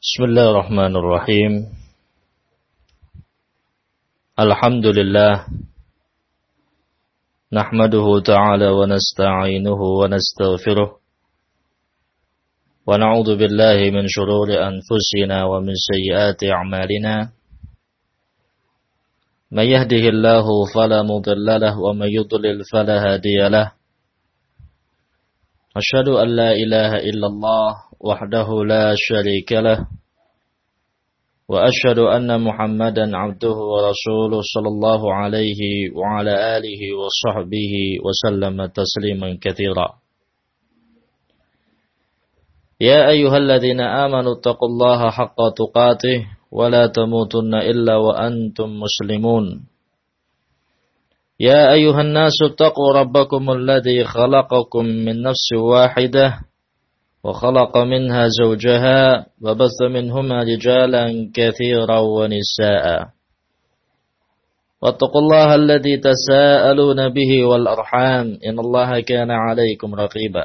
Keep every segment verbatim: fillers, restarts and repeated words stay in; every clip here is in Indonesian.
Bismillahirrahmanirrahim. Alhamdulillah. Nahmaduhu ta'ala wa nasta'inuhu wa nastaghfiruh. Wa na'udhu billahi min syururi anfusina wa min sayyiati a'malina. Man yahdihillahu fala mudilla lahu wa man yudlil fala hadiya lahu. Asyhadu an la ilaha illallah wahdahu la syarika lah wa asyhadu anna Muhammadan abduhu wa rasuluhu sallallahu alaihi wa ala alihi wa sahbihi wa sallama tasliman katsira. Ya ayyuhalladzina amanu taqullaha haqqa tuqatih wa la tamutunna illa wa antum muslimun. يا أيها الناس اتقوا ربكم الذي خلقكم من نفس واحدة وخلق منها زوجها وبث منهما رجالا كثيرا ونساء واتقوا الله الذي تساءلون به والأرحام إن الله كان عليكم رقيبا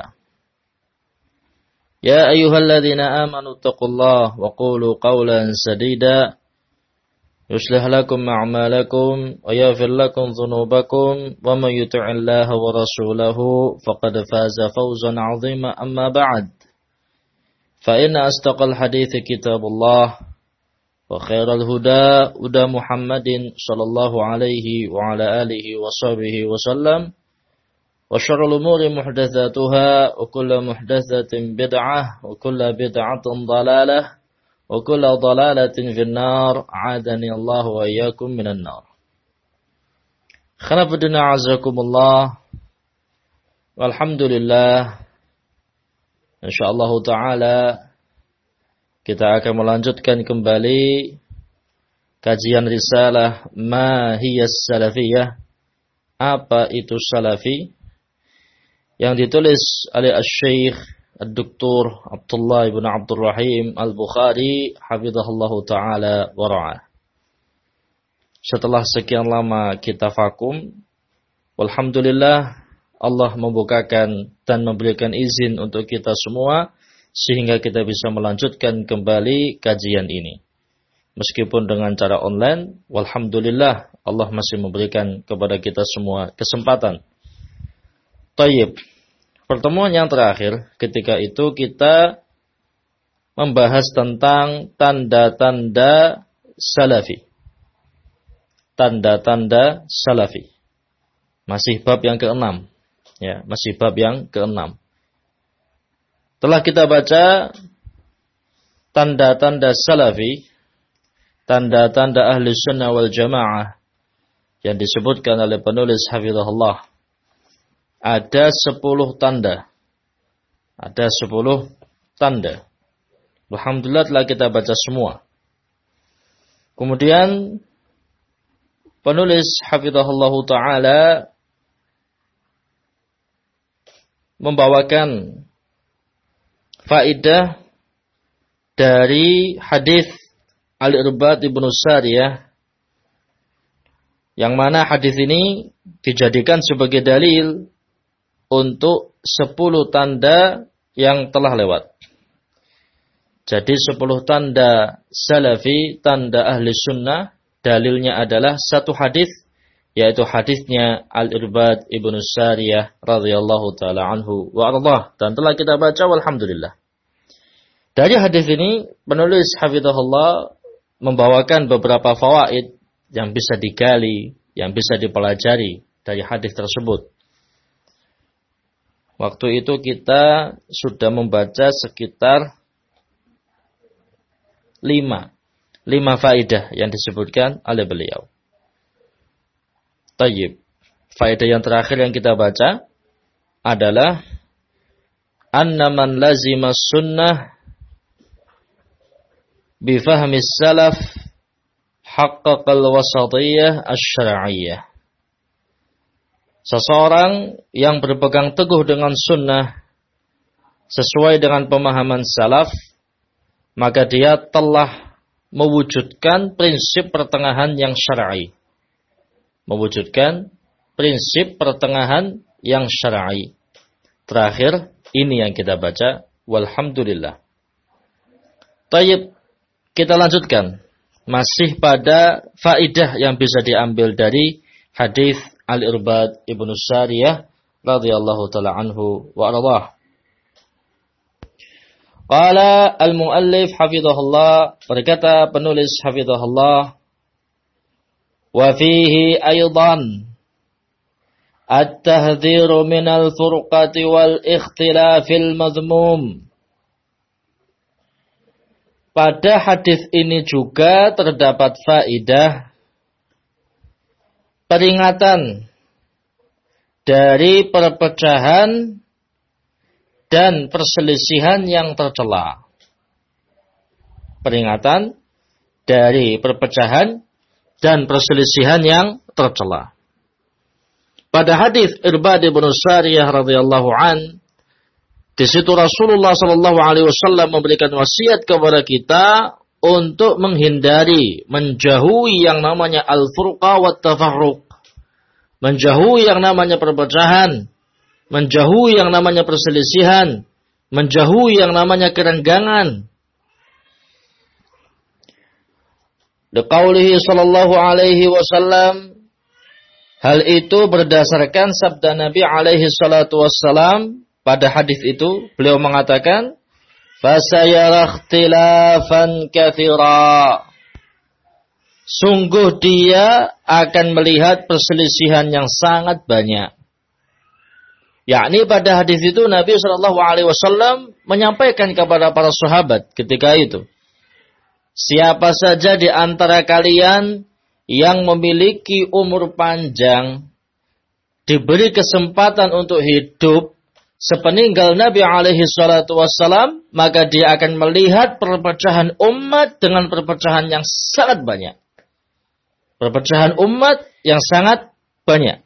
يا أيها الذين آمنوا اتقوا الله وقولوا قولا سديدا يصلح لكم أعمالكم ويغفر لكم ذنوبكم ومن يطع الله ورسوله فقد فاز فوزا عظيما أما بعد فإن أصدق الحديث كتاب الله وخير الهدى هدى محمد صلى الله عليه وعلى آله وصحبه وسلم وشر الأمور محدثاتها وكل محدثة بدعة وكل بدعة ضلالة wa kullu dhalalatin finnar a'adani Allah wa iyyakum minan nar. Khanafudina azakumullah. Walhamdulillah. Insyaallah taala kita akan melanjutkan kembali kajian risalah Ma hiya salafiyah? Apa itu salafi? Yang ditulis oleh Asy-Syaikh Al-Doktor Abdullah ibn Abdul Rahim Al-Bukhari hafizahullahu ta'ala wa ra'ah. Setelah sekian lama kita vakum, walhamdulillah Allah membukakan dan memberikan izin untuk kita semua sehingga kita bisa melanjutkan kembali kajian ini. Meskipun dengan cara online, walhamdulillah Allah masih memberikan kepada kita semua kesempatan. Tayyib. Pertemuan yang terakhir, ketika itu kita membahas tentang tanda-tanda salafi. Tanda-tanda salafi. Masih bab yang keenam. Ya, masih bab yang keenam. Telah kita baca tanda-tanda salafi, tanda-tanda ahli sunnah wal jamaah yang disebutkan oleh penulis hafizahullah. Ada sepuluh tanda. Ada sepuluh tanda. Alhamdulillah telah kita baca semua. Kemudian penulis hafizahullah ta'ala membawakan faidah dari hadis Al-Irbad ibn Sariyah, yang mana hadis ini dijadikan sebagai dalil untuk sepuluh tanda yang telah lewat. Jadi sepuluh tanda salafi, tanda ahli sunnah, dalilnya adalah satu hadis, yaitu hadisnya Al-Irbad ibn Sariyah radhiyallahu ta'ala anhu wa ardah. Dan telah kita baca walhamdulillah. Dari hadis ini penulis hafizahullah membawakan beberapa fawaid yang bisa digali, yang bisa dipelajari dari hadis tersebut. Waktu itu kita sudah membaca sekitar lima. Lima faidah yang disebutkan oleh beliau. Tayyib. Faidah yang terakhir yang kita baca adalah anna man lazima sunnah bifahmi salaf haqqaqal wasatiyah asy-syar'iyyah. Seseorang yang berpegang teguh dengan sunnah sesuai dengan pemahaman salaf, maka dia telah mewujudkan prinsip pertengahan yang syar'i. Mewujudkan prinsip pertengahan yang syar'i. Terakhir, ini yang kita baca. Walhamdulillah. Tayyib, kita lanjutkan. Masih pada faidah yang bisa diambil dari hadis Al-Irbad Ibnu Sariyah radhiyallahu taala anhu wa ardhah. Qala al-muallif hafizahullah, berkata penulis hafizahullah, wa fihi aidan at-tahdhiru min al-furqati wal ikhtilafil madhmum. Pada hadis ini juga terdapat faidah peringatan dari perpecahan dan perselisihan yang tercela. Peringatan dari perpecahan dan perselisihan yang tercela. Pada hadis Irbad bin Sariyah radhiyallahu an, di situ Rasulullah sallallahu alaihi wasallam memberikan wasiat kepada kita untuk menghindari, menjauhi yang namanya al-furqa wa tafarruq. Menjauhi yang namanya perpecahan, menjauhi yang namanya perselisihan, menjauhi yang namanya kerenggangan. Liqaulihi sallallahu alaihi wasallam, hal itu berdasarkan sabda Nabi alaihi salatu wassalam. Pada hadis itu beliau mengatakan, fasayara ikhtilafan katsira. Sungguh dia akan melihat perselisihan yang sangat banyak. Yakni pada hadis itu Nabi shallallahu alaihi wasallam menyampaikan kepada para sahabat ketika itu, siapa saja di antara kalian yang memiliki umur panjang, diberi kesempatan untuk hidup sepeninggal Nabi alaihi salatu wassalam, maka dia akan melihat perpecahan umat dengan perpecahan yang sangat banyak. Perpecahan umat yang sangat banyak.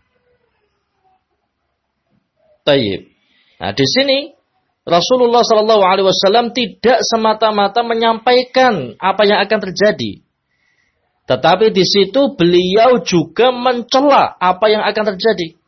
Tayyib. Nah, di sini Rasulullah sallallahu alaihi wasallam tidak semata-mata menyampaikan apa yang akan terjadi. Tetapi di situ beliau juga mencela apa yang akan terjadi.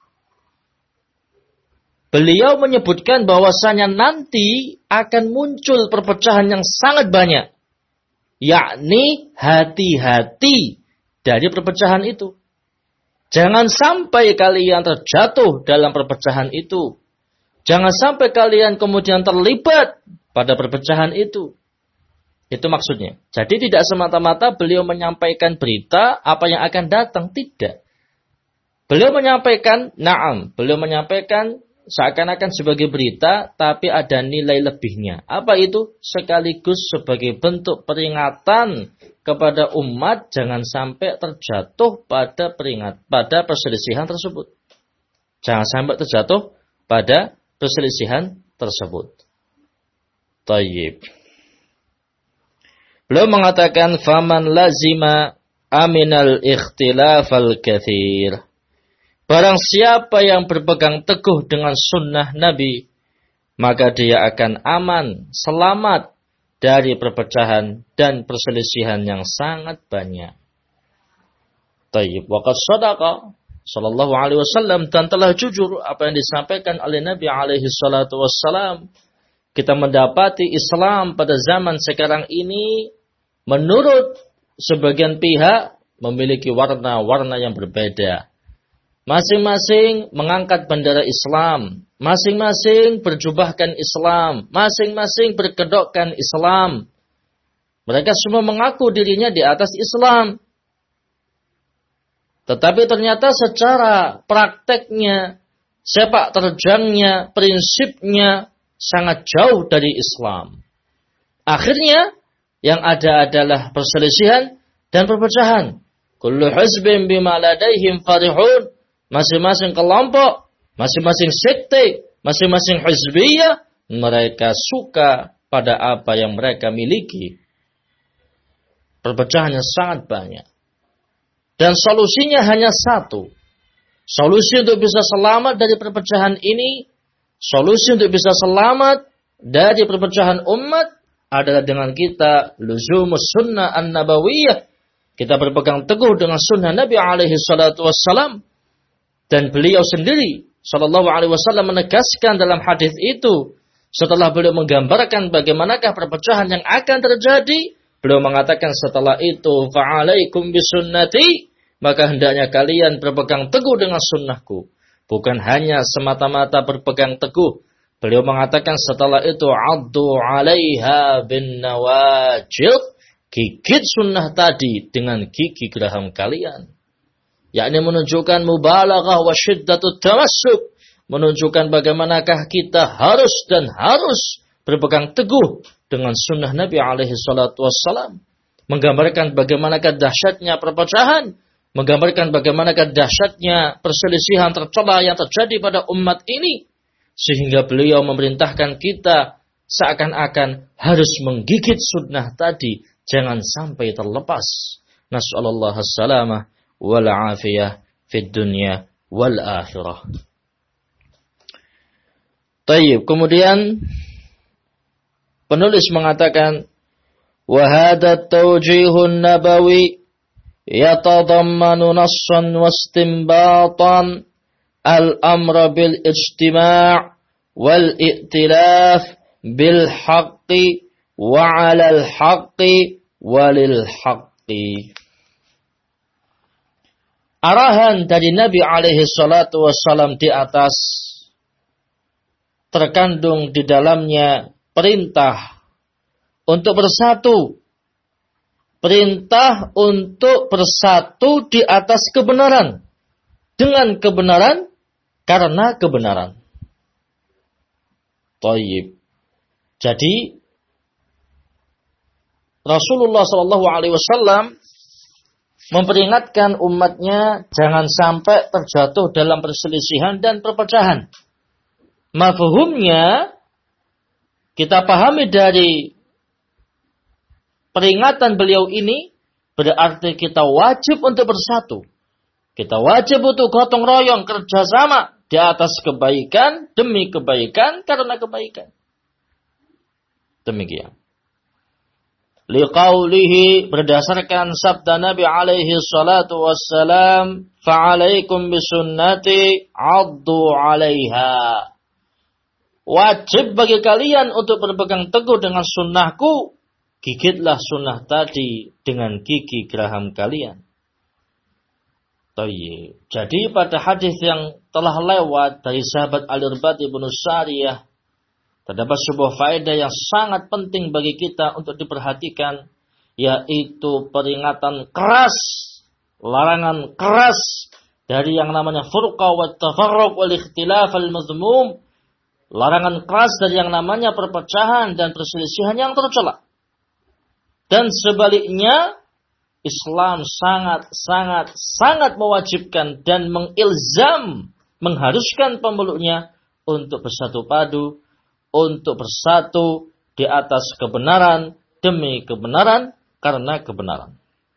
Beliau menyebutkan bahwasanya nanti akan muncul perpecahan yang sangat banyak. Yakni hati-hati dari perpecahan itu. Jangan sampai kalian terjatuh dalam perpecahan itu. Jangan sampai kalian kemudian terlibat pada perpecahan itu. Itu maksudnya. Jadi tidak semata-mata beliau menyampaikan berita apa yang akan datang. Tidak. Beliau menyampaikan, na'am. Beliau menyampaikan seakan-akan sebagai berita, tapi ada nilai lebihnya. Apa itu? Sekaligus sebagai bentuk peringatan kepada umat jangan sampai terjatuh pada peringat pada perselisihan tersebut. Jangan sampai terjatuh pada perselisihan tersebut. Tayyib. Beliau mengatakan faman lazima aminal ikhtilafal katsir. Barang siapa yang berpegang teguh dengan sunnah Nabi, maka dia akan aman, selamat dari perpecahan dan perselisihan yang sangat banyak. Tayyib. Waqad shadaqa sallallahu alaihi wasallam, dan telah jujur apa yang disampaikan oleh Nabi alaihi salatu wassalam. Kita mendapati Islam pada zaman sekarang ini menurut sebagian pihak memiliki warna-warna yang berbeda. Masing-masing mengangkat bendera Islam, masing-masing berjubahkan Islam, masing-masing berkedokkan Islam. Mereka semua mengaku dirinya di atas Islam. Tetapi ternyata secara prakteknya, sepak terjangnya, prinsipnya sangat jauh dari Islam. Akhirnya yang ada adalah perselisihan dan perpecahan. Kullu hizbin bima ladaihim farihun. Masing-masing kelompok, masing-masing sekte, masing-masing hizbiyah, mereka suka pada apa yang mereka miliki. Perpecahannya sangat banyak. Dan solusinya hanya satu. Solusi untuk bisa selamat dari perpecahan ini, solusi untuk bisa selamat dari perpecahan umat adalah dengan kita luzumus sunnah an-nabawiyah. Kita berpegang teguh dengan sunnah Nabi alaihi salatu wassalam. Dan beliau sendiri sallallahu alaihi wasallam menegaskan dalam hadis itu, setelah beliau menggambarkan bagaimanakah perpecahan yang akan terjadi, Beliau mengatakan setelah itu, fa'alaikum bisunnati, maka hendaknya kalian berpegang teguh dengan sunnahku. Bukan hanya semata-mata berpegang teguh. Beliau mengatakan setelah itu, addu 'alaiha bin nawajid, gigit sunnah tadi dengan gigi geraham kalian. Yakni menunjukkan mubalaghah wa syiddatut tamassuk, menunjukkan bagaimanakah kita harus dan harus berpegang teguh dengan sunnah Nabi alaihi salatu wassalam. Menggambarkan bagaimanakah dahsyatnya perpecahan, menggambarkan bagaimanakah dahsyatnya perselisihan tercela yang terjadi pada umat ini, sehingga beliau memerintahkan kita seakan-akan harus menggigit sunnah tadi, jangan sampai terlepas. Nas'alullah as-salamah wal afiyah fid dunya wal akhirah. Tayyib, kemudian penulis mengatakan wa hadha at-tawjihun nabawi yatadammanu nassan wa istinbatan al-amra bil ijtima' wal i'tilaf bil haqqi wa 'alal haqqi walil haqqi. Arahan dari Nabi alaihi salatu wassalam di atas terkandung di dalamnya perintah untuk bersatu. Perintah untuk bersatu di atas kebenaran. Dengan kebenaran, karena kebenaran. Thayyib. Jadi, Rasulullah shallallahu alaihi wasallam memperingatkan umatnya jangan sampai terjatuh dalam perselisihan dan perpecahan. Mafhumnya, kita pahami dari peringatan beliau ini, berarti kita wajib untuk bersatu. Kita wajib untuk gotong royong, kerjasama di atas kebaikan, demi kebaikan, karena kebaikan. Demikian. Liqaulihi, berdasarkan sabda Nabi alaihi salatu wassalam, fa'alaikum bisunnati addu 'alaiha. Wajib bagi kalian untuk berpegang teguh dengan sunnahku, gigitlah sunnah tadi dengan gigi geraham kalian. Tayyib. Jadi pada hadis yang telah lewat dari sahabat Al-Irbad ibn Sariyah, terdapat sebuah faedah yang sangat penting bagi kita untuk diperhatikan, yaitu peringatan keras, larangan keras dari yang namanya furqa wa tafarruq wal ikhtilaf al mazmum, larangan keras dari yang namanya perpecahan dan perselisihan yang tercela. Dan sebaliknya, Islam sangat sangat sangat mewajibkan dan mengilzam, mengharuskan pemeluknya untuk bersatu padu, untuk bersatu di atas kebenaran, demi kebenaran, karena kebenaran.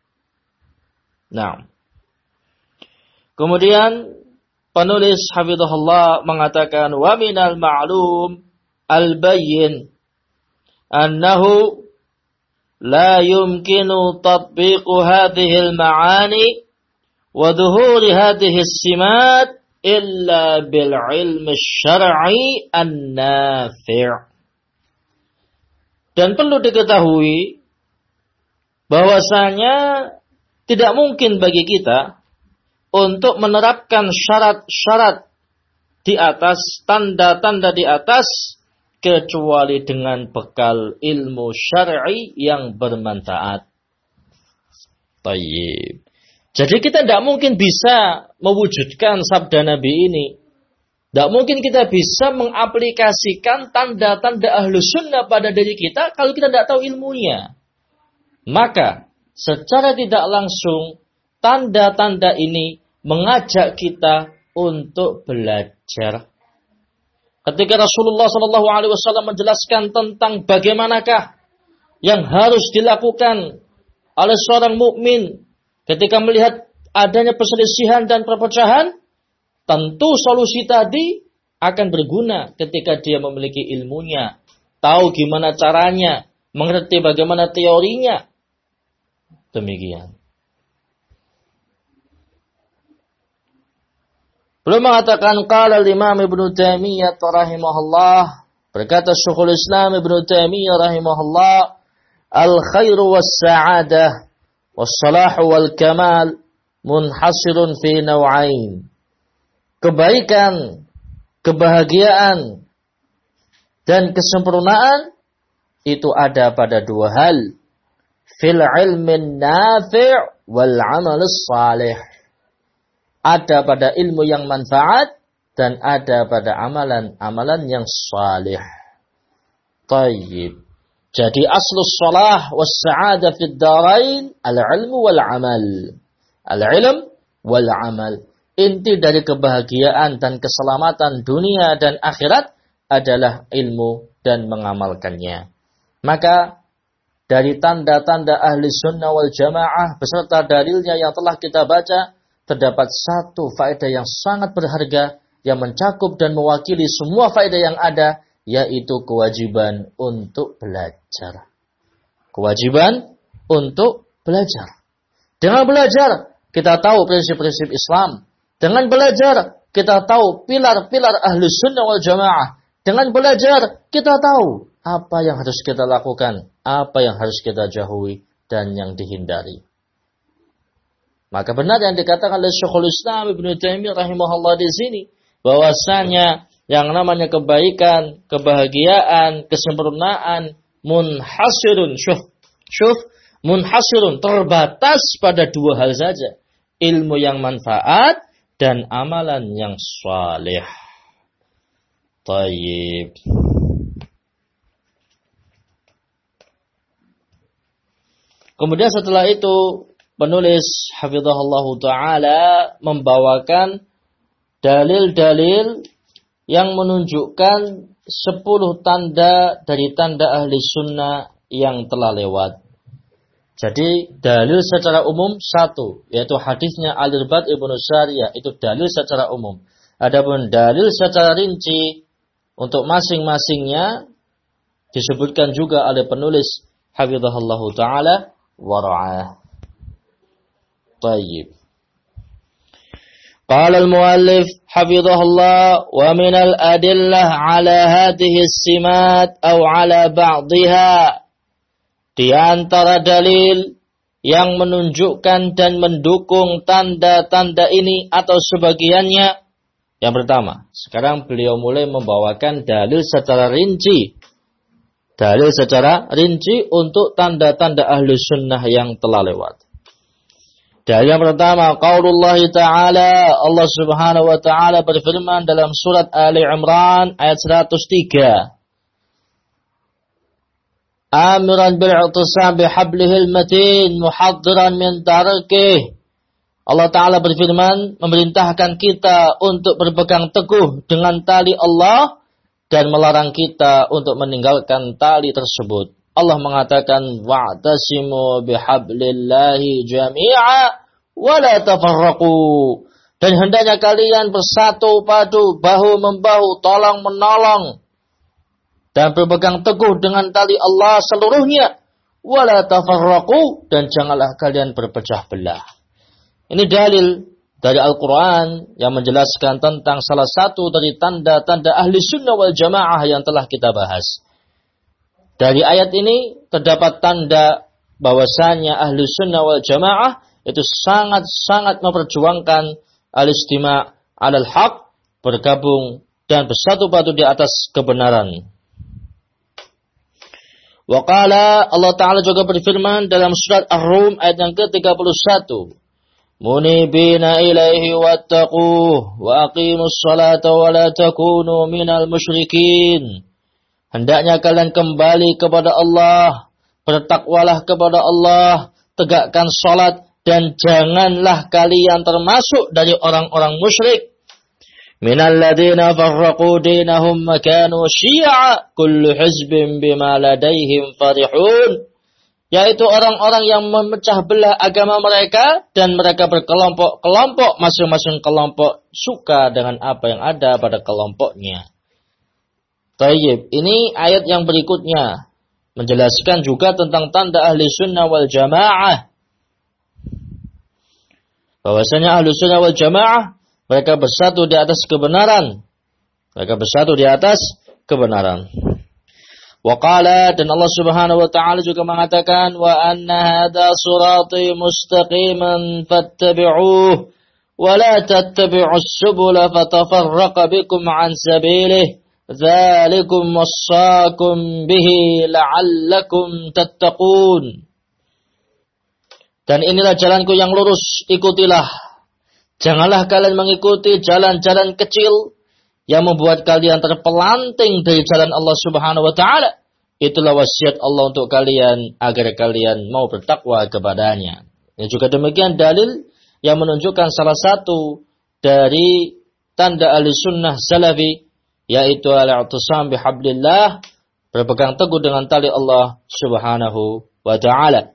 Nah, kemudian penulis hafizahullah mengatakan wa minal ma'lum al-bayyin annahu la yumkinu tatbiqu hadhihi al-ma'ani wa dhuhuri hadhihi as-simat illa bil ilmi syar'i an-nafi'. Dan perlu diketahui bahwasanya tidak mungkin bagi kita untuk menerapkan syarat-syarat di atas, tanda-tanda di atas, kecuali dengan bekal ilmu syar'i yang bermanfaat. Tayyib. Jadi kita tidak mungkin bisa mewujudkan sabda Nabi ini. Tidak mungkin kita bisa mengaplikasikan tanda-tanda ahlu sunnah pada diri kita kalau kita tidak tahu ilmunya. Maka secara tidak langsung tanda-tanda ini mengajak kita untuk belajar. Ketika Rasulullah shallallahu alaihi wasallam menjelaskan tentang bagaimanakah yang harus dilakukan oleh seorang mukmin ketika melihat adanya perselisihan dan perpecahan, tentu solusi tadi akan berguna ketika dia memiliki ilmunya, tahu gimana caranya, mengerti bagaimana teorinya. Demikian. Beliau mengatakan qala al-Imam Ibnu Taimiyah rahimahullah, berkata Syekhul Islam Ibnu Taimiyah rahimahullah, al-khairu was-sa'adah was-salahu wal-kamal munhasirun fi naw'ain. Kebaikan, kebahagiaan, dan kesempurnaan itu ada pada dua hal. Fil ilmin nafi' wal amalis salih. Ada pada ilmu yang manfaat dan ada pada amalan-amalan yang salih. Tayyib. Jadi aslus salah was sa'adah fid darain al-ilmu wal amal. Al-ilm wal amal. Inti dari kebahagiaan dan keselamatan dunia dan akhirat adalah ilmu dan mengamalkannya. Maka dari tanda-tanda ahli sunnah wal jamaah beserta dalilnya yang telah kita baca, terdapat satu faedah yang sangat berharga yang mencakup dan mewakili semua faedah yang ada, yaitu kewajiban untuk belajar. Kewajiban untuk belajar. Dengan belajar, kita tahu prinsip-prinsip Islam. Dengan belajar, kita tahu pilar-pilar ahli sunnah wal jamaah. Dengan belajar, kita tahu apa yang harus kita lakukan, apa yang harus kita jauhi, dan yang dihindari. Maka benar yang dikatakan oleh Syekhul Islam Ibnu Taimiyah rahimahullah di sini, bahwasanya yang namanya kebaikan, kebahagiaan, kesempurnaan, munhasirun, syuf, syuf, munhasirun, terbatas pada dua hal saja. Ilmu yang manfaat dan amalan yang saleh. Tayyib. Kemudian setelah itu penulis hafizahullah taala membawakan dalil-dalil yang menunjukkan sepuluh tanda dari tanda ahli sunnah yang telah lewat. Jadi dalil secara umum satu, yaitu hadisnya Al-Irbad Ibnu Sariyah, itu dalil secara umum. Adapun dalil secara rinci untuk masing-masingnya disebutkan juga oleh penulis hafizahullahu taala wa ra'ah. Tayyib. Qala al-muallif hafizahullah wa min al-adillah ala hadhihi as-simat aw ala ba'dihha. Di antara dalil yang menunjukkan dan mendukung tanda-tanda ini atau sebagiannya, yang pertama, sekarang beliau mulai membawakan dalil secara rinci. Dalil secara rinci untuk tanda-tanda ahlu sunnah yang telah lewat. Dalil yang pertama, qaulullah ta'ala, Allah subhanahu wa ta'ala berfirman dalam surat Ali Imran ayat seratus tiga. Amiran bil'utisam bihablihil matin muhaddiran min tarikih. Allah Ta'ala berfirman, memerintahkan kita untuk berpegang teguh dengan tali Allah dan melarang kita untuk meninggalkan tali tersebut. Allah mengatakan, wa'tasimu bihablillahi jami'a wa la tafarraqu. Dan hendaknya kalian bersatu padu, bahu-membahu, tolong-menolong, dan berpegang teguh dengan tali Allah seluruhnya. Wala tafarraqu, dan janganlah kalian berpecah belah. Ini dalil dari Al-Quran yang menjelaskan tentang salah satu dari tanda-tanda ahli sunnah wal jamaah yang telah kita bahas. Dari ayat ini terdapat tanda bahwasanya ahli sunnah wal jamaah itu sangat-sangat memperjuangkan al-istima' alal haq, bergabung dan bersatu padu di atas kebenaran. Wa qala, Allah Ta'ala juga berfirman dalam surat Ar-Rum ayat yang ke tiga puluh satu. Munibina ilaihi wattaquh wa aqimus salata wa la takunu minal musyrikin. Hendaknya kalian kembali kepada Allah, bertakwalah kepada Allah, tegakkan salat dan janganlah kalian termasuk dari orang-orang musyrik. Minal ladina farraqu dinahum makanu syi'a kullu hizbin bima ladaihim farihun. Yaitu orang-orang yang memecah belah agama mereka dan mereka berkelompok-kelompok, masing-masing kelompok suka dengan apa yang ada pada kelompoknya. Tayyib, ini ayat yang berikutnya menjelaskan juga tentang tanda ahli sunnah wal jamaah. Bahwasanya ahli sunnah wal jamaah mereka bersatu di atas kebenaran. Mereka bersatu di atas kebenaran. Wa qala, dan Allah Subhanahu wa taala juga mengatakan, wa anna hadza sirati mustaqiman fattabi'uhu wa la tattabi'us subula fatafarraqa bikum an sabilihi dzalikum wassaakum bihi la'allakum tattaqun. Dan inilah jalanku yang lurus, ikutilah. Janganlah kalian mengikuti jalan-jalan kecil yang membuat kalian terpelanting dari jalan Allah Subhanahu wa taala. Itulah wasiat Allah untuk kalian agar kalian mau bertakwa kepadanya. Dan juga demikian dalil yang menunjukkan salah satu dari tanda ahli sunnah salafi, yaitu al-i'tisam bihablillah, berpegang teguh dengan tali Allah Subhanahu wa taala.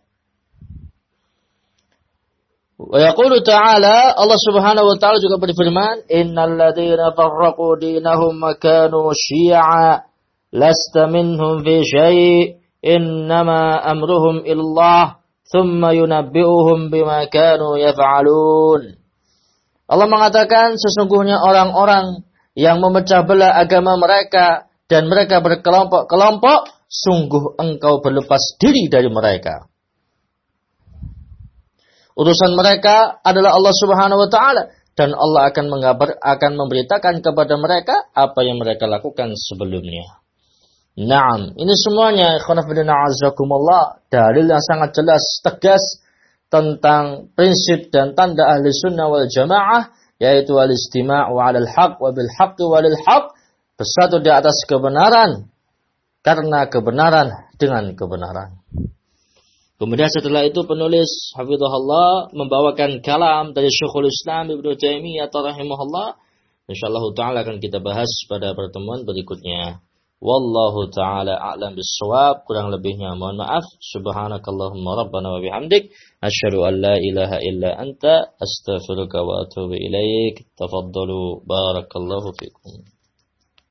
Wa yaqulu ta'ala, Allah Subhanahu wa ta'ala juga berfirman, innal ladzina farraqu dinahum wa kanu syi'a lasta minhum fi syai' innama amruhum ilallah thumma yunabbi'uhum bima kanu yaf'alun. Allah mengatakan, sesungguhnya orang-orang yang memecah belah agama mereka dan mereka berkelompok-kelompok, sungguh engkau berlepas diri dari mereka. Urusan mereka adalah Allah Subhanahu wa taala, dan Allah akan mengabar, akan memberitakan kepada mereka apa yang mereka lakukan sebelumnya. Naam, ini semuanya ikhwan fillah azakumullah, dalil yang sangat jelas, tegas tentang prinsip dan tanda ahli sunnah wal jamaah, yaitu al-istima'u 'alal haqq wa bil haqqi wa lil haqq, bersatu di atas kebenaran karena kebenaran dengan kebenaran. Kemudian setelah itu penulis hafizahullah membawakan kalam dari Syekhul Islam Ibnu Taimiyah rahimahullah. Insyaallah taala akan kita bahas pada pertemuan berikutnya. Wallahu taala a'lam bissawab. Kurang lebihnya mohon maaf. Subhanakallahumma rabbana wa bihamdik asyhadu an la ilaha illa anta astaghfiruka wa atubu ilaik. Tafaddalu barakallahu fikum.